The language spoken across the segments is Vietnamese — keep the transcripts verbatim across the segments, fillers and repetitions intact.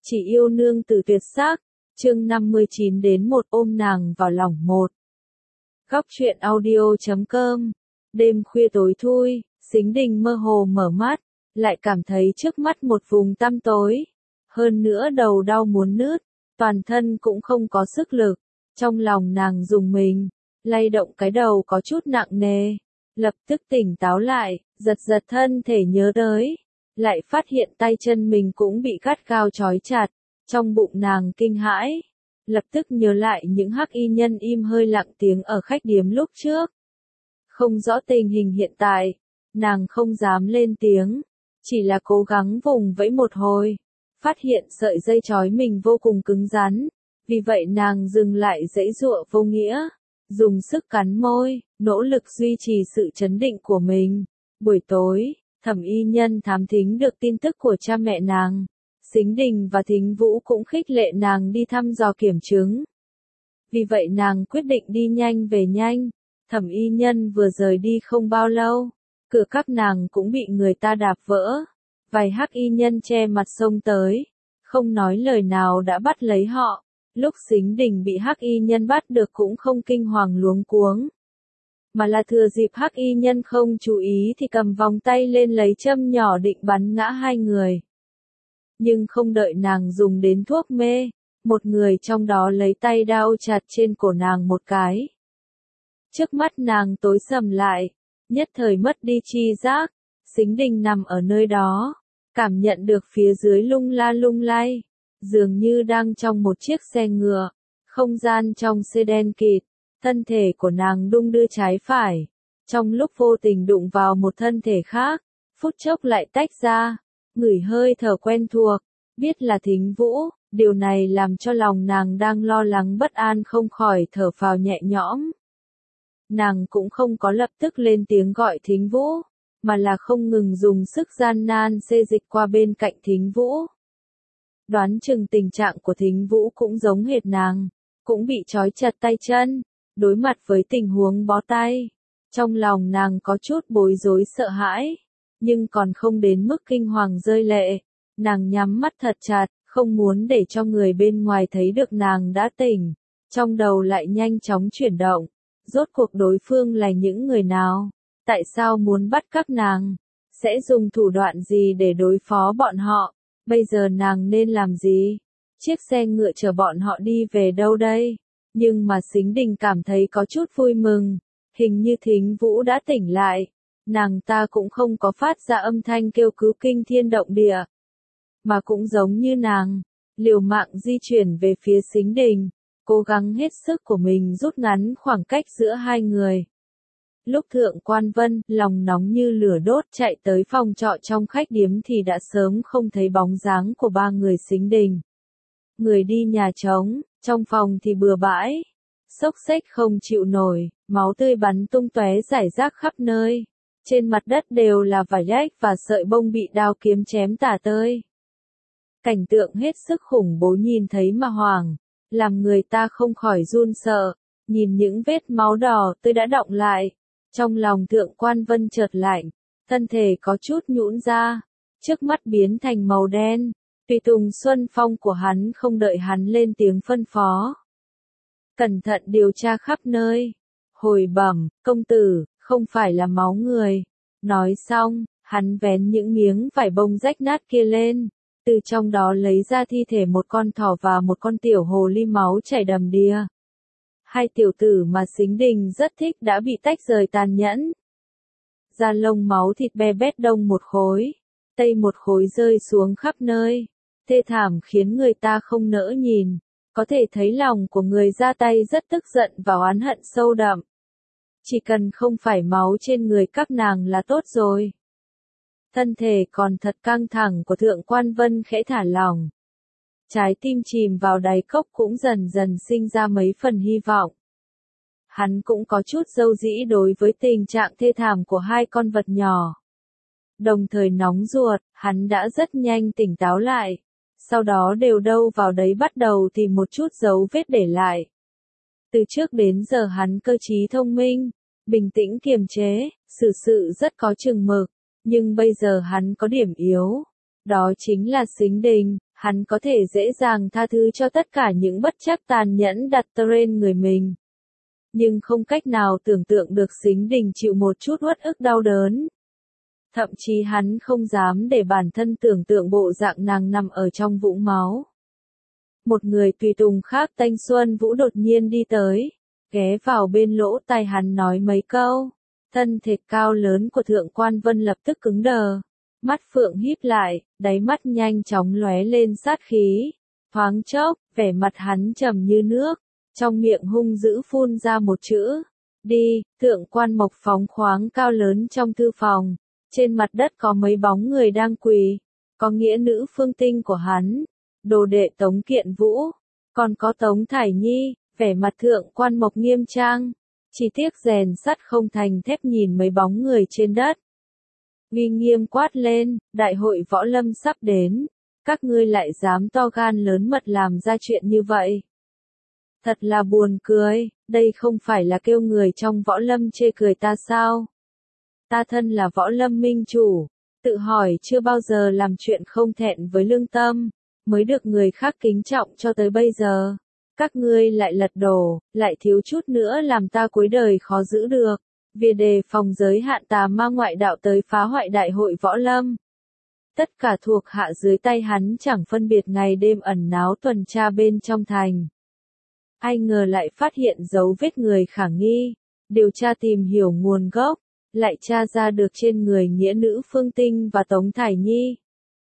Chỉ yêu nương tử tuyệt sắc, chương năm mươi chín đến một ôm nàng vào lòng một. Góc truyện audio chấm com. Đêm khuya tối thui, Sính Đình mơ hồ mở mắt, lại cảm thấy trước mắt một vùng tăm tối. Hơn nữa đầu đau muốn nứt, toàn thân cũng không có sức lực. Trong lòng nàng rùng mình, lay động cái đầu có chút nặng nề. Lập tức tỉnh táo lại, giật giật thân thể nhớ tới. Lại phát hiện tay chân mình cũng bị gắt gao trói chặt. Trong bụng nàng kinh hãi. Lập tức nhớ lại những hắc y nhân im hơi lặng tiếng ở khách điếm lúc trước. Không rõ tình hình hiện tại, nàng không dám lên tiếng, chỉ là cố gắng vùng vẫy một hồi. Phát hiện sợi dây trói mình vô cùng cứng rắn, vì vậy nàng dừng lại giãy giụa vô nghĩa, dùng sức cắn môi, nỗ lực duy trì sự trấn định của mình. Buổi tối, Thẩm y nhân thám thính được tin tức của cha mẹ nàng. Sính Đình và Thính Vũ cũng khích lệ nàng đi thăm dò kiểm chứng. Vì vậy nàng quyết định đi nhanh về nhanh. Thẩm y nhân vừa rời đi không bao lâu, cửa các nàng cũng bị người ta đạp vỡ. Vài hắc y nhân che mặt xông tới, không nói lời nào đã bắt lấy họ. Lúc Sính Đình bị hắc y nhân bắt được cũng không kinh hoàng luống cuống, mà là thừa dịp hắc y nhân không chú ý thì cầm vòng tay lên lấy châm nhỏ định bắn ngã hai người. Nhưng không đợi nàng dùng đến thuốc mê, một người trong đó lấy tay đao chặt trên cổ nàng một cái. Trước mắt nàng tối sầm lại, nhất thời mất đi tri giác. Sính Đình nằm ở nơi đó, cảm nhận được phía dưới lung la lung lay, dường như đang trong một chiếc xe ngựa. Không gian trong xe đen kịt, thân thể của nàng đung đưa trái phải, trong lúc vô tình đụng vào một thân thể khác, phút chốc lại tách ra. Ngửi hơi thở quen thuộc, biết là Thính Vũ, điều này làm cho lòng nàng đang lo lắng bất an không khỏi thở phào nhẹ nhõm. Nàng cũng không có lập tức lên tiếng gọi Thính Vũ, mà là không ngừng dùng sức gian nan xê dịch qua bên cạnh Thính Vũ. Đoán chừng tình trạng của Thính Vũ cũng giống hệt nàng, cũng bị trói chặt tay chân, đối mặt với tình huống bó tay. Trong lòng nàng có chút bối rối sợ hãi, nhưng còn không đến mức kinh hoàng rơi lệ. Nàng nhắm mắt thật chặt, không muốn để cho người bên ngoài thấy được nàng đã tỉnh. Trong đầu lại nhanh chóng chuyển động. Rốt cuộc đối phương là những người nào? Tại sao muốn bắt các nàng? Sẽ dùng thủ đoạn gì để đối phó bọn họ? Bây giờ nàng nên làm gì? Chiếc xe ngựa chở bọn họ đi về đâu đây? Nhưng mà Sính Đình cảm thấy có chút vui mừng. Hình như Thính Vũ đã tỉnh lại. Nàng ta cũng không có phát ra âm thanh kêu cứu kinh thiên động địa, mà cũng giống như nàng, liều mạng di chuyển về phía Sính Đình, cố gắng hết sức của mình rút ngắn khoảng cách giữa hai người. Lúc Thượng Quan Vân, lòng nóng như lửa đốt chạy tới phòng trọ trong khách điếm thì đã sớm không thấy bóng dáng của ba người Sính Đình. Người đi nhà trống, trong phòng thì bừa bãi, xốc xếch không chịu nổi, máu tươi bắn tung tóe rải rác khắp nơi. Trên mặt đất đều là vải rách và sợi bông bị đao kiếm chém tả tơi. Cảnh tượng hết sức khủng bố nhìn thấy mà hoảng, làm người ta không khỏi run sợ. Nhìn những vết máu đỏ tươi đã đọng lại, trong lòng Thượng Quan Vân chợt lạnh, thân thể có chút nhũn ra, trước mắt biến thành màu đen. Tùy tùng Xuân Phong của hắn không đợi hắn lên tiếng phân phó, cẩn thận điều tra khắp nơi, hồi bẩm, công tử, không phải là máu người. Nói xong, hắn vén những miếng vải bông rách nát kia lên, từ trong đó lấy ra thi thể một con thỏ và một con tiểu hồ ly máu chảy đầm đìa. Hai tiểu tử mà Sính Đình rất thích đã bị tách rời tàn nhẫn. Da lông máu thịt be bét đông một khối, tây một khối rơi xuống khắp nơi, thê thảm khiến người ta không nỡ nhìn. Có thể thấy lòng của người ra tay rất tức giận và oán hận sâu đậm. Chỉ cần không phải máu trên người các nàng là tốt rồi. Thân thể còn thật căng thẳng của Thượng Quan Vân khẽ thả lỏng. Trái tim chìm vào đáy cốc cũng dần dần sinh ra mấy phần hy vọng. Hắn cũng có chút dâu dĩ đối với tình trạng thê thảm của hai con vật nhỏ. Đồng thời nóng ruột, hắn đã rất nhanh tỉnh táo lại. Sau đó đều đâu vào đấy bắt đầu tìm một chút dấu vết để lại. Từ trước đến giờ hắn cơ trí thông minh, bình tĩnh kiềm chế, xử sự rất có chừng mực, nhưng bây giờ hắn có điểm yếu, đó chính là Sính Đình. Hắn có thể dễ dàng tha thứ cho tất cả những bất trắc tàn nhẫn đặt trên người mình. Nhưng không cách nào tưởng tượng được Sính Đình chịu một chút uất ức đau đớn. Thậm chí hắn không dám để bản thân tưởng tượng bộ dạng nàng nằm ở trong vũng máu. Một người tùy tùng khác Thanh Xuân Vũ đột nhiên đi tới, ghé vào bên lỗ tai hắn nói mấy câu. Thân thể cao lớn của Thượng Quan Vân lập tức cứng đờ, mắt phượng híp lại, đáy mắt nhanh chóng lóe lên sát khí. Thoáng chốc, vẻ mặt hắn trầm như nước, trong miệng hung dữ phun ra một chữ. Đi, Thượng Quan Mộc phóng khoáng cao lớn trong thư phòng. Trên mặt đất có mấy bóng người đang quỳ, có nghĩa nữ Phương Tinh của hắn, đồ đệ Tống Kiện Vũ, còn có Tống Thải Nhi, vẻ mặt Thượng Quan Mộc nghiêm trang, chỉ tiếc rèn sắt không thành thép nhìn mấy bóng người trên đất. Uy nghiêm quát lên, đại hội võ lâm sắp đến, các ngươi lại dám to gan lớn mật làm ra chuyện như vậy. Thật là buồn cười, đây không phải là kêu người trong võ lâm chê cười ta sao? Ta thân là võ lâm minh chủ, tự hỏi chưa bao giờ làm chuyện không thẹn với lương tâm, mới được người khác kính trọng cho tới bây giờ. Các ngươi lại lật đổ, lại thiếu chút nữa làm ta cuối đời khó giữ được, vì đề phòng giới hạn tà ma ngoại đạo tới phá hoại đại hội võ lâm. Tất cả thuộc hạ dưới tay hắn chẳng phân biệt ngày đêm ẩn náu tuần tra bên trong thành. Ai ngờ lại phát hiện dấu vết người khả nghi, điều tra tìm hiểu nguồn gốc, lại tra ra được trên người nghĩa nữ Phương Tinh và Tống Thải Nhi.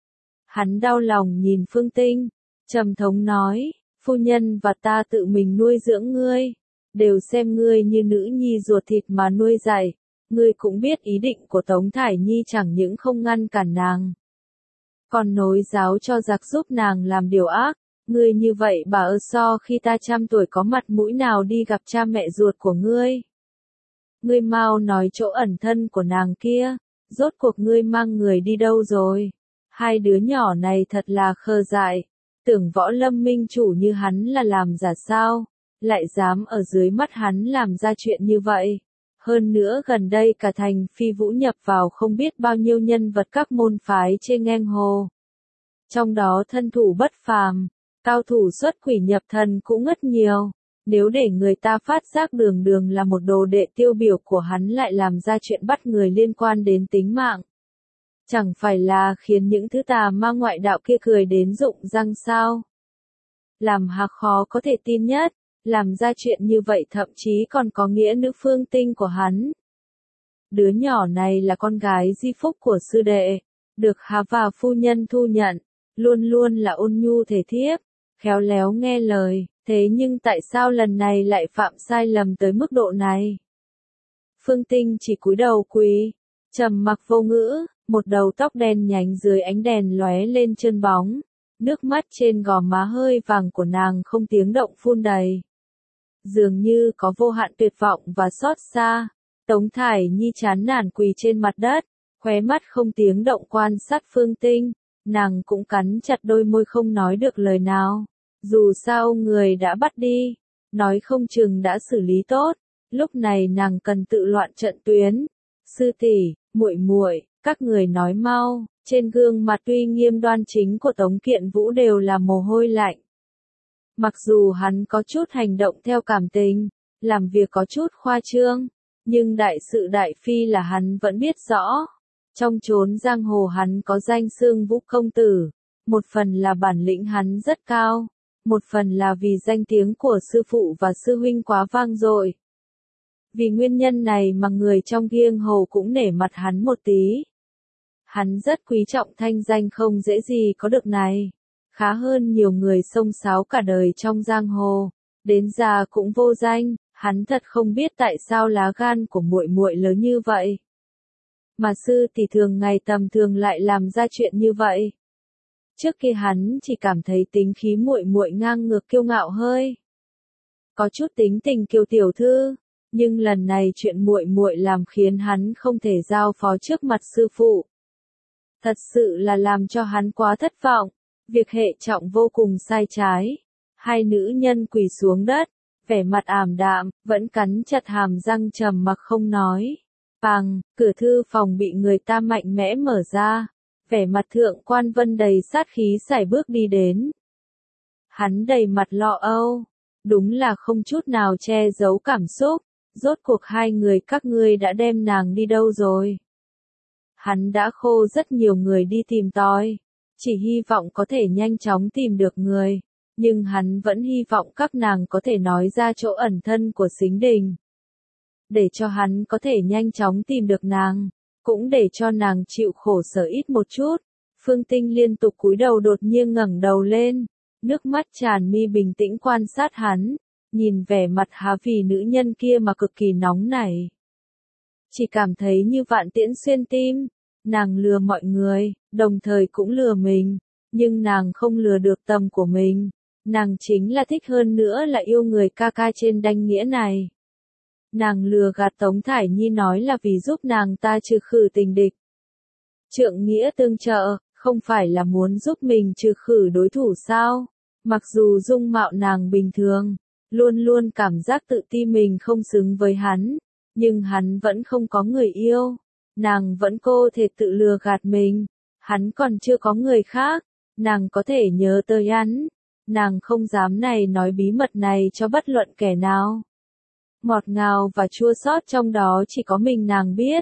Hắn đau lòng nhìn Phương Tinh, trầm thống nói, phu nhân và ta tự mình nuôi dưỡng ngươi, đều xem ngươi như nữ nhi ruột thịt mà nuôi dạy, ngươi cũng biết ý định của Tống Thải Nhi chẳng những không ngăn cản nàng, còn nối giáo cho giặc giúp nàng làm điều ác, ngươi như vậy bà ơ so khi ta trăm tuổi có mặt mũi nào đi gặp cha mẹ ruột của ngươi. Ngươi mau nói chỗ ẩn thân của nàng kia, rốt cuộc ngươi mang người đi đâu rồi? Hai đứa nhỏ này thật là khờ dại, tưởng võ lâm minh chủ như hắn là làm giả sao, lại dám ở dưới mắt hắn làm ra chuyện như vậy. Hơn nữa gần đây cả thành Phi Vũ nhập vào không biết bao nhiêu nhân vật các môn phái trên ngang hồ. Trong đó thân thủ bất phàm, cao thủ xuất quỷ nhập thần cũng ngất nhiều. Nếu để người ta phát giác Đường Đường là một đồ đệ tiêu biểu của hắn lại làm ra chuyện bắt người liên quan đến tính mạng, chẳng phải là khiến những thứ tà ma ngoại đạo kia cười đến rụng răng sao? Làm Hạc khó có thể tin nhất, làm ra chuyện như vậy thậm chí còn có nghĩa nữ Phương Tinh của hắn. Đứa nhỏ này là con gái di phúc của sư đệ, được Hà và phu nhân thu nhận, luôn luôn là ôn nhu thể thiếp, khéo léo nghe lời. Thế nhưng tại sao lần này lại phạm sai lầm tới mức độ này? Phương Tinh chỉ cúi đầu quỳ, trầm mặc vô ngữ, một đầu tóc đen nhánh dưới ánh đèn lóe lên trơn bóng, nước mắt trên gò má hơi vàng của nàng không tiếng động phun đầy. Dường như có vô hạn tuyệt vọng và xót xa, Tống Thải Nhi chán nản quỳ trên mặt đất, khóe mắt không tiếng động quan sát Phương Tinh, nàng cũng cắn chặt đôi môi không nói được lời nào. Dù sao người đã bắt đi, nói không chừng đã xử lý tốt, lúc này nàng cần tự loạn trận tuyến. Sư tỷ, muội muội, các người nói mau. Trên gương mặt uy nghiêm đoan chính của Tống Kiện Vũ đều là mồ hôi lạnh. Mặc dù hắn có chút hành động theo cảm tình, làm việc có chút khoa trương, nhưng đại sự đại phi là hắn vẫn biết rõ. Trong chốn giang hồ hắn có danh xưng Vũ công tử, một phần là bản lĩnh hắn rất cao. Một phần là vì danh tiếng của sư phụ và sư huynh quá vang dội. Vì nguyên nhân này mà người trong giang hồ cũng nể mặt hắn một tí. Hắn rất quý trọng thanh danh không dễ gì có được này. Khá hơn nhiều người xông xáo cả đời trong giang hồ, đến già cũng vô danh, hắn thật không biết tại sao lá gan của muội muội lớn như vậy. Mà sư tỷ thường ngày tầm thường lại làm ra chuyện như vậy. Trước kia hắn chỉ cảm thấy tính khí muội muội ngang ngược kiêu ngạo hơi, có chút tính tình kiều tiểu thư, nhưng lần này chuyện muội muội làm khiến hắn không thể giao phó trước mặt sư phụ. Thật sự là làm cho hắn quá thất vọng, việc hệ trọng vô cùng sai trái. Hai nữ nhân quỳ xuống đất, vẻ mặt ảm đạm, vẫn cắn chặt hàm răng trầm mặc không nói. Bàng, cửa thư phòng bị người ta mạnh mẽ mở ra. Vẻ mặt Thượng Quan Vân đầy sát khí sải bước đi đến. Hắn đầy mặt lo âu, đúng là không chút nào che giấu cảm xúc, rốt cuộc hai người các ngươi đã đem nàng đi đâu rồi? Hắn đã khô rất nhiều người đi tìm tòi, chỉ hy vọng có thể nhanh chóng tìm được người, nhưng hắn vẫn hy vọng các nàng có thể nói ra chỗ ẩn thân của Sính Đình. Để cho hắn có thể nhanh chóng tìm được nàng, cũng để cho nàng chịu khổ sở ít một chút. Phương Tinh liên tục cúi đầu đột nhiên ngẩng đầu lên, nước mắt tràn mi bình tĩnh quan sát hắn, nhìn vẻ mặt há vì nữ nhân kia mà cực kỳ nóng nảy. Chỉ cảm thấy như vạn tiễn xuyên tim, nàng lừa mọi người, đồng thời cũng lừa mình, nhưng nàng không lừa được tâm của mình, nàng chính là thích hơn nữa là yêu người ca ca trên đanh nghĩa này. Nàng lừa gạt Tống Thải Nhi nói là vì giúp nàng ta trừ khử tình địch. Trượng nghĩa tương trợ, không phải là muốn giúp mình trừ khử đối thủ sao? Mặc dù dung mạo nàng bình thường, luôn luôn cảm giác tự ti mình không xứng với hắn, nhưng hắn vẫn không có người yêu, nàng vẫn cô thể tự lừa gạt mình, hắn còn chưa có người khác, nàng có thể nhớ tới hắn, nàng không dám này nói bí mật này cho bất luận kẻ nào. Ngọt ngào và chua xót trong đó chỉ có mình nàng biết.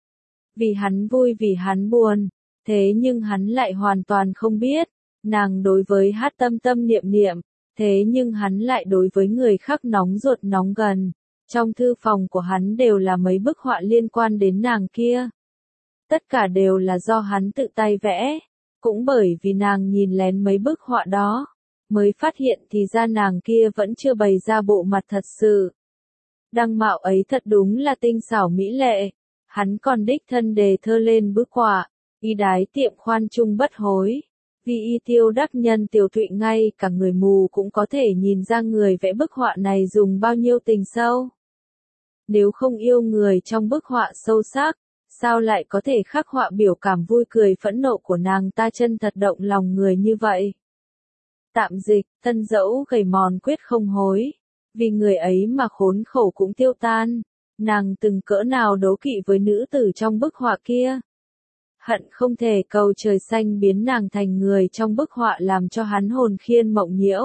Vì hắn vui vì hắn buồn, thế nhưng hắn lại hoàn toàn không biết, nàng đối với Hát tâm tâm niệm niệm, thế nhưng hắn lại đối với người khác nóng ruột nóng gần. Trong thư phòng của hắn đều là mấy bức họa liên quan đến nàng kia. Tất cả đều là do hắn tự tay vẽ, cũng bởi vì nàng nhìn lén mấy bức họa đó, mới phát hiện thì ra nàng kia vẫn chưa bày ra bộ mặt thật sự. Đăng mạo ấy thật đúng là tinh xảo mỹ lệ, hắn còn đích thân đề thơ lên bức họa, y đái tiệm khoan trung bất hối. Vì y tiêu đắc nhân tiểu thụy ngay cả người mù cũng có thể nhìn ra người vẽ bức họa này dùng bao nhiêu tình sâu. Nếu không yêu người trong bức họa sâu sắc, sao lại có thể khắc họa biểu cảm vui cười phẫn nộ của nàng ta chân thật động lòng người như vậy. Tạm dịch, tân dẫu gầy mòn quyết không hối, vì người ấy mà khốn khổ cũng tiêu tan, nàng từng cỡ nào đố kỵ với nữ tử trong bức họa kia. Hận không thể cầu trời xanh biến nàng thành người trong bức họa làm cho hắn hồn khiên mộng nhiễu.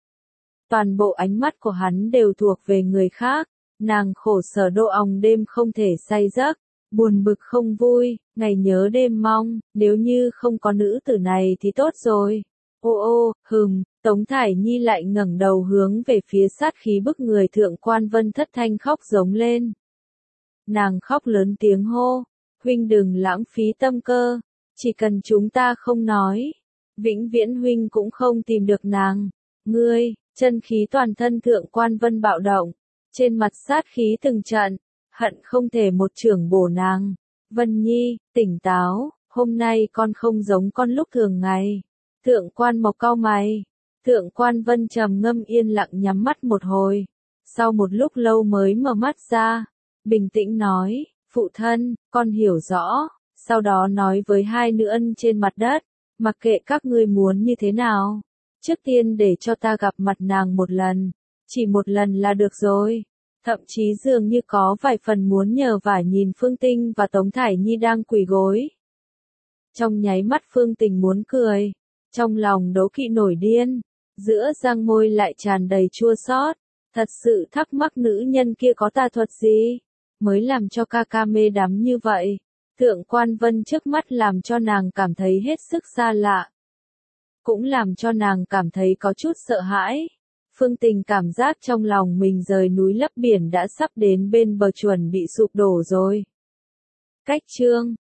Toàn bộ ánh mắt của hắn đều thuộc về người khác, nàng khổ sở đô ong đêm không thể say giấc, buồn bực không vui, ngày nhớ đêm mong, nếu như không có nữ tử này thì tốt rồi. Ô ô, hừm, Tống Thải Nhi lại ngẩng đầu hướng về phía sát khí bức người Thượng Quan Vân thất thanh khóc giống lên. Nàng khóc lớn tiếng hô. Huynh đừng lãng phí tâm cơ, chỉ cần chúng ta không nói, vĩnh viễn huynh cũng không tìm được nàng. Ngươi, chân khí toàn thân Thượng Quan Vân bạo động, trên mặt sát khí từng trận, hận không thể một chưởng bổ nàng. Vân Nhi, tỉnh táo, hôm nay con không giống con lúc thường ngày. Thượng Quan Mộc cau mày, Thượng Quan Vân trầm ngâm yên lặng nhắm mắt một hồi, sau một lúc lâu mới mở mắt ra, bình tĩnh nói. Phụ thân, con hiểu rõ, sau đó nói với hai nữ ân trên mặt đất, mặc kệ các ngươi muốn như thế nào, trước tiên để cho ta gặp mặt nàng một lần, chỉ một lần là được rồi, thậm chí dường như có vài phần muốn nhờ vả nhìn Phương Tinh và Tống Thải Nhi đang quỳ gối. Trong nháy mắt Phương Tình muốn cười, trong lòng đố kỵ nổi điên, giữa răng môi lại tràn đầy chua xót, thật sự thắc mắc nữ nhân kia có tà thuật gì? Mới làm cho ca ca mê đắm như vậy. Thượng Quan Vân trước mắt làm cho nàng cảm thấy hết sức xa lạ. Cũng làm cho nàng cảm thấy có chút sợ hãi. Phương Tình cảm giác trong lòng mình rời núi lấp biển đã sắp đến bên bờ chuẩn bị sụp đổ rồi. Cách chương